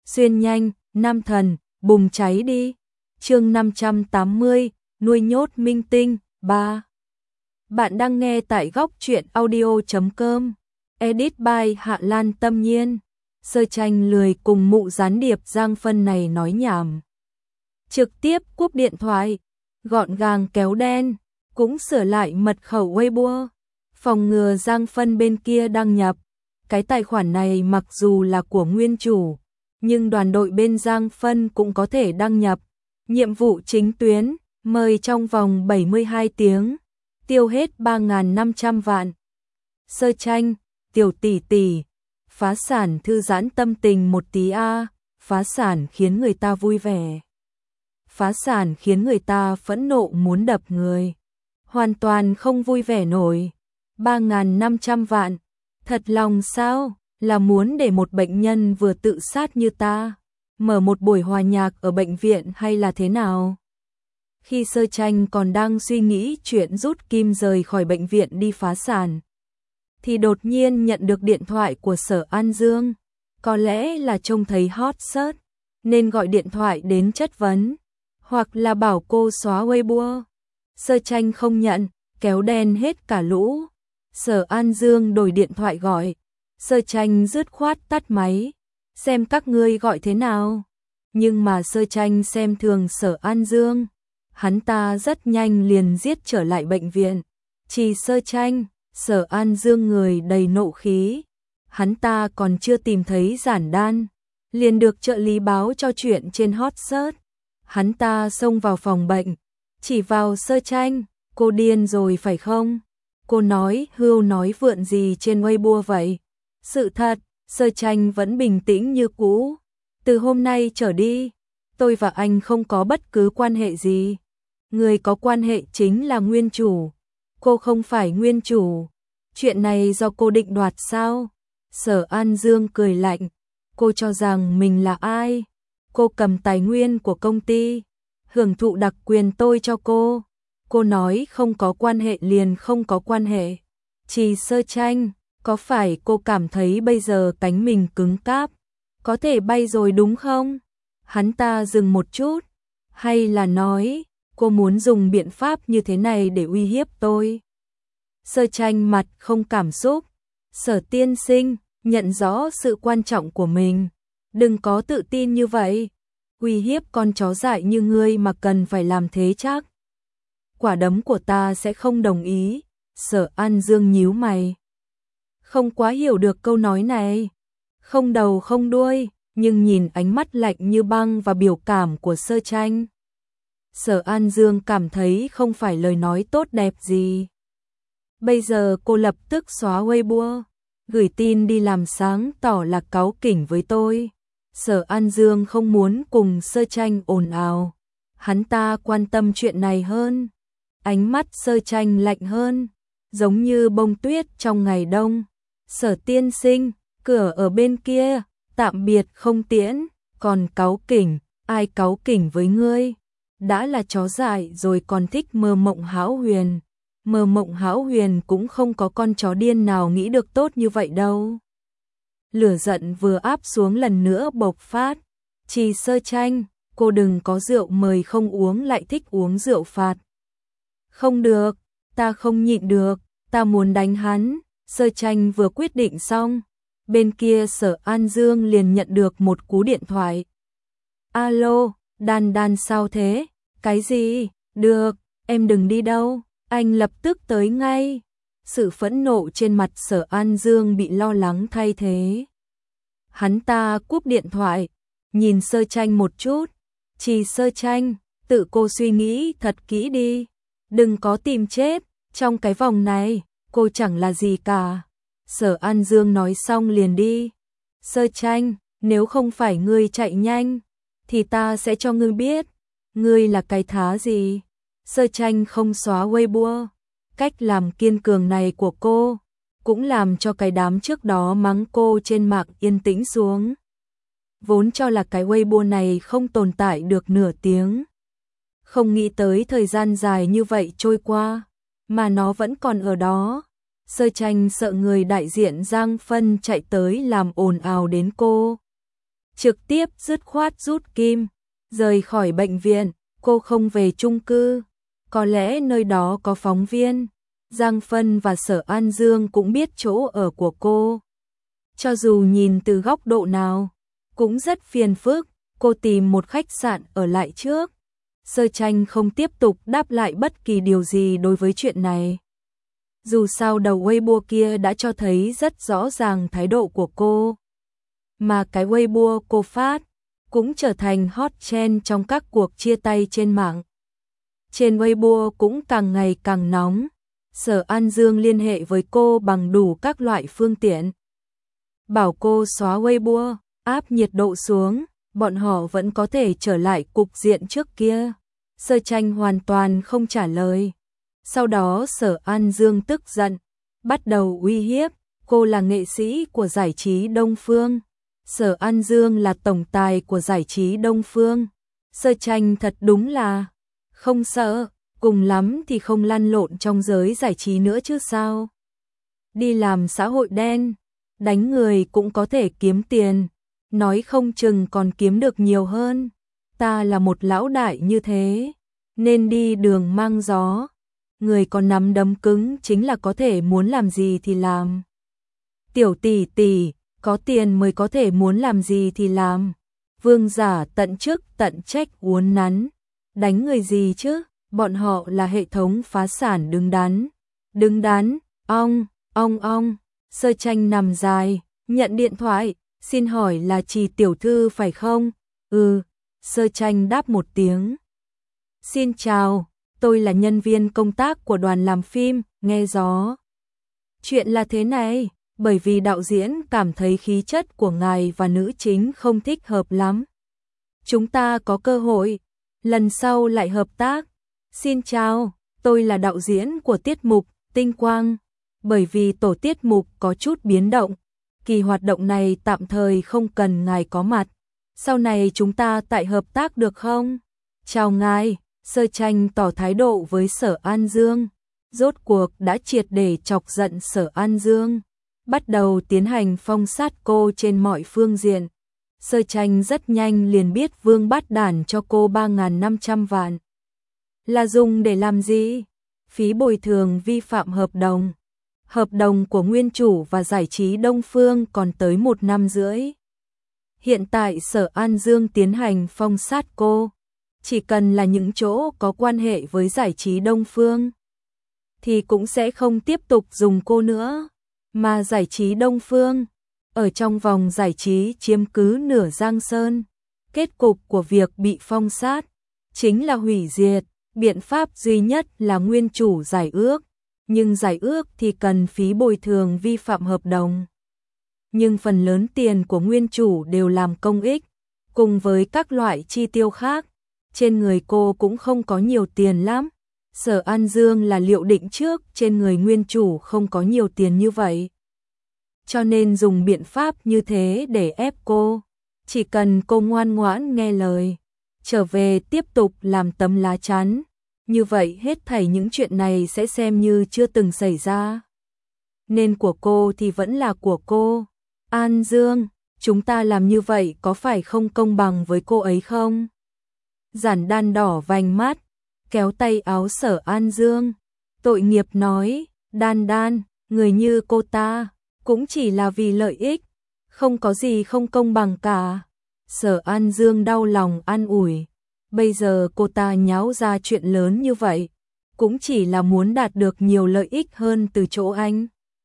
xuyên nhanh, nam thần, bùng cháy đi. Chương 580, nuôi nhốt minh tinh, 3. Bạn đang nghe tại góc truyện audio.com. Edit by Hạ Lan Tâm Nhiên. Sơ Tranh lười cùng mụ gián điệp Giang Phân này nói nhảm. Trực tiếp cúp điện thoại, gọn gàng kéo đen, cũng sửa lại mật khẩu Weibo. Phòng ngừa Giang Phân bên kia đăng nhập. Cái tài khoản này mặc dù là của nguyên chủ, nhưng đoàn đội bên Giang Phân cũng có thể đăng nhập. Nhiệm vụ chính tuyến, mời trong vòng 72 tiếng, tiêu hết 3.500 vạn. Sơ Tranh, tiểu tỷ tỷ, phá sản thư giãn tâm tình một tí a, phá sản khiến người ta vui vẻ. Phá sản khiến người ta phẫn nộ muốn đập người. Hoàn toàn không vui vẻ nổi. 3.500 vạn, thật lòng sao, là muốn để một bệnh nhân vừa tự sát như ta mở một buổi hòa nhạc ở bệnh viện hay là thế nào? Khi Sơ Tranh còn đang suy nghĩ chuyện rút kim rời khỏi bệnh viện đi phá sản, thì đột nhiên nhận được điện thoại của Sở An Dương. Có lẽ là trông thấy hot search, nên gọi điện thoại đến chất vấn, hoặc là bảo cô xóa Weibo. Sơ Tranh không nhận, kéo đen hết cả lũ. Sở An Dương đổi điện thoại gọi, Sơ Tranh dứt khoát tắt máy, xem các ngươi gọi thế nào. Nhưng mà Sơ Tranh xem thường Sở An Dương, hắn ta rất nhanh liền giết trở lại bệnh viện. Chỉ Sơ Tranh, Sở An Dương người đầy nộ khí, hắn ta còn chưa tìm thấy giản đan, liền được trợ lý báo cho chuyện trên hot search. Hắn ta xông vào phòng bệnh, chỉ vào Sơ Tranh, cô điên rồi phải không? Cô nói hưu nói vượn gì trên Weibo vậy? Sự thật, Sơ Tranh vẫn bình tĩnh như cũ. Từ hôm nay trở đi, tôi và anh không có bất cứ quan hệ gì. Người có quan hệ chính là nguyên chủ. Cô không phải nguyên chủ. Chuyện này do cô định đoạt sao? Sở An Dương cười lạnh. Cô cho rằng mình là ai? Cô cầm tài nguyên của công ty, hưởng thụ đặc quyền tôi cho cô. Cô nói không có quan hệ liền không có quan hệ. Chỉ Sơ Tranh, có phải cô cảm thấy bây giờ cánh mình cứng cáp, có thể bay rồi đúng không? Hắn ta dừng một chút, hay là nói, cô muốn dùng biện pháp như thế này để uy hiếp tôi? Sơ Tranh mặt không cảm xúc. Sở tiên sinh, nhận rõ sự quan trọng của mình. Đừng có tự tin như vậy. Uy hiếp con chó dại như ngươi mà cần phải làm thế chắc. Quả đấm của ta sẽ không đồng ý. Sở An Dương nhíu mày, không quá hiểu được câu nói này. Không đầu không đuôi, nhưng nhìn ánh mắt lạnh như băng và biểu cảm của Sơ Tranh, Sở An Dương cảm thấy không phải lời nói tốt đẹp gì. Bây giờ cô lập tức xóa Weibo, gửi tin đi làm sáng tỏ là cáu kỉnh với tôi. Sở An Dương không muốn cùng Sơ Tranh ồn ào, hắn ta quan tâm chuyện này hơn. Ánh mắt Sơ Tranh lạnh hơn, giống như bông tuyết trong ngày đông. Sở tiên sinh, cửa ở bên kia, tạm biệt không tiễn, còn cáu kỉnh, ai cáu kỉnh với ngươi? Đã là chó dại rồi còn thích mơ mộng hão huyền. Mơ mộng hão huyền cũng không có con chó điên nào nghĩ được tốt như vậy đâu. Lửa giận vừa áp xuống lần nữa bộc phát. Chỉ Sơ Tranh, cô đừng có rượu mời không uống lại thích uống rượu phạt. Không được, ta không nhịn được, ta muốn đánh hắn. Sơ Tranh vừa quyết định xong, bên kia Sở An Dương liền nhận được một cú điện thoại. Alo, Đan Đan sao thế? Cái gì? Được, em đừng đi đâu, anh lập tức tới ngay. Sự phẫn nộ trên mặt Sở An Dương bị lo lắng thay thế. Hắn ta cúp điện thoại, nhìn Sơ Tranh một chút. Chỉ Sơ Tranh, tự cô suy nghĩ thật kỹ đi. Đừng có tìm chết, trong cái vòng này, cô chẳng là gì cả. Sở An Dương nói xong liền đi. Sơ Tranh, nếu không phải ngươi chạy nhanh, thì ta sẽ cho ngươi biết, ngươi là cái thá gì. Sơ Tranh không xóa Weibo. Cách làm kiên cường này của cô, cũng làm cho cái đám trước đó mắng cô trên mạng yên tĩnh xuống. Vốn cho là cái Weibo này không tồn tại được nửa tiếng. Không nghĩ tới thời gian dài như vậy trôi qua, mà nó vẫn còn ở đó. Sơ Tranh sợ người đại diện Giang Phân chạy tới làm ồn ào đến cô. trực tiếp dứt khoát rút kim, rời khỏi bệnh viện. Cô không về chung cư, có lẽ nơi đó có phóng viên. Giang Phân và Sở An Dương cũng biết chỗ ở của cô. Cho dù nhìn từ góc độ nào, cũng rất phiền phức. Cô tìm một khách sạn ở lại trước. Sơ Tranh không tiếp tục đáp lại bất kỳ điều gì đối với chuyện này. Dù sao đầu Weibo kia đã cho thấy rất rõ ràng thái độ của cô. Mà cái Weibo cô phát cũng trở thành hot trend trong các cuộc chia tay trên mạng. Trên Weibo cũng càng ngày càng nóng. Sở An Dương liên hệ với cô bằng đủ các loại phương tiện. Bảo cô xóa Weibo, áp nhiệt độ xuống, bọn họ vẫn có thể trở lại cục diện trước kia. Sơ Tranh hoàn toàn không trả lời. Sau đó Sở An Dương tức giận, bắt đầu uy hiếp. Cô là nghệ sĩ của giải trí Đông Phương. Sở An Dương là tổng tài của giải trí Đông Phương. Sơ Tranh thật đúng là không sợ, cùng lắm thì không lăn lộn trong giới giải trí nữa chứ sao. Đi làm xã hội đen, đánh người cũng có thể kiếm tiền, nói không chừng còn kiếm được nhiều hơn. Ta là một lão đại như thế, nên đi đường mang gió. Người có nắm đấm cứng chính là có thể muốn làm gì thì làm. Tiểu tỷ tỷ, có tiền mới có thể muốn làm gì thì làm. Vương giả tận chức tận trách uốn nắn. Đánh người gì chứ, bọn họ là hệ thống phá sản đứng đắn. Đứng đắn, ong, ong ong. Sơ Tranh nằm dài, nhận điện thoại, xin hỏi là Trì tiểu thư phải không? Ừ, Sơ Tranh đáp một tiếng. Xin chào, tôi là nhân viên công tác của đoàn làm phim, nghe gió. Chuyện là thế này, bởi vì đạo diễn cảm thấy khí chất của ngài và nữ chính không thích hợp lắm. Chúng ta có cơ hội, lần sau lại hợp tác. Xin chào, tôi là đạo diễn của tiết mục Tinh Quang. Bởi vì tổ tiết mục có chút biến động, kỳ hoạt động này tạm thời không cần ngài có mặt. Sau này chúng ta tại hợp tác được không? Chào ngài. Sơ Tranh tỏ thái độ với Sở An Dương. Rốt cuộc đã triệt để chọc giận Sở An Dương, bắt đầu tiến hành phong sát cô trên mọi phương diện. Sơ Tranh rất nhanh liền biết Vương Bát Đản cho cô 3.500 vạn. Là dùng để làm gì? Phí bồi thường vi phạm hợp đồng. Hợp đồng của nguyên chủ và giải trí Đông Phương còn tới 1 năm rưỡi. Hiện tại Sở An Dương tiến hành phong sát cô. Chỉ cần là những chỗ có quan hệ với giải trí Đông Phương thì cũng sẽ không tiếp tục dùng cô nữa. Mà giải trí Đông Phương ở trong vòng giải trí chiếm cứ nửa Giang Sơn. Kết cục của việc bị phong sát chính là hủy diệt. Biện pháp duy nhất là nguyên chủ giải ước. Nhưng giải ước thì cần phí bồi thường vi phạm hợp đồng. Nhưng phần lớn tiền của nguyên chủ đều làm công ích, cùng với các loại chi tiêu khác. Trên người cô cũng không có nhiều tiền lắm. Sở An Dương là liệu định trước trên người nguyên chủ không có nhiều tiền như vậy. Cho nên dùng biện pháp như thế để ép cô. Chỉ cần cô ngoan ngoãn nghe lời, trở về tiếp tục làm tấm lá chắn. Như vậy hết thảy những chuyện này sẽ xem như chưa từng xảy ra. Nên của cô thì vẫn là của cô. An Dương, chúng ta làm như vậy có phải không công bằng với cô ấy không? Giản Đan đỏ vành mắt, kéo tay áo Sở An Dương. Tội nghiệp nói, Đan Đan, người như cô ta, cũng chỉ là vì lợi ích. Không có gì không công bằng cả. Sở An Dương đau lòng an ủi. Bây giờ cô ta nháo ra chuyện lớn như vậy, cũng chỉ là muốn đạt được nhiều lợi ích hơn từ chỗ anh.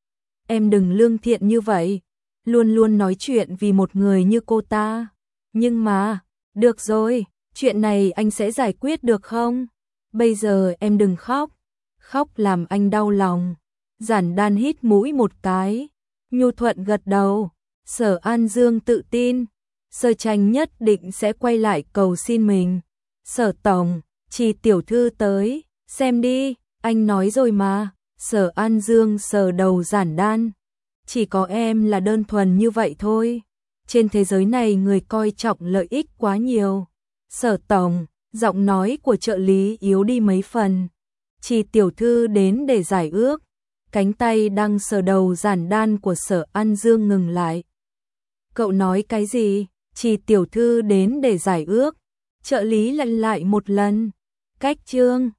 Em đừng lương thiện như vậy, luôn luôn nói chuyện vì một người như cô ta. Nhưng mà, được rồi, chuyện này anh sẽ giải quyết được không? Bây giờ em đừng khóc, khóc làm anh đau lòng. Giản Đan hít mũi một cái, nhu thuận gật đầu. Sở An Dương tự tin, Sơ Tranh nhất định sẽ quay lại cầu xin mình. Sở tổng, Trì tiểu thư tới, xem đi, anh nói rồi mà. Sở An Dương sờ đầu Giản Đan. Chỉ có em là đơn thuần như vậy thôi. Trên thế giới này người coi trọng lợi ích quá nhiều. Sở tổng, giọng nói của trợ lý yếu đi mấy phần. Trì tiểu thư đến để giải ước. Cánh tay đang sờ đầu Giản Đan của Sở An Dương ngừng lại. Cậu nói cái gì? Chỉ tiểu thư đến để giải ước. Trợ lý lặp lại một lần. Cách chương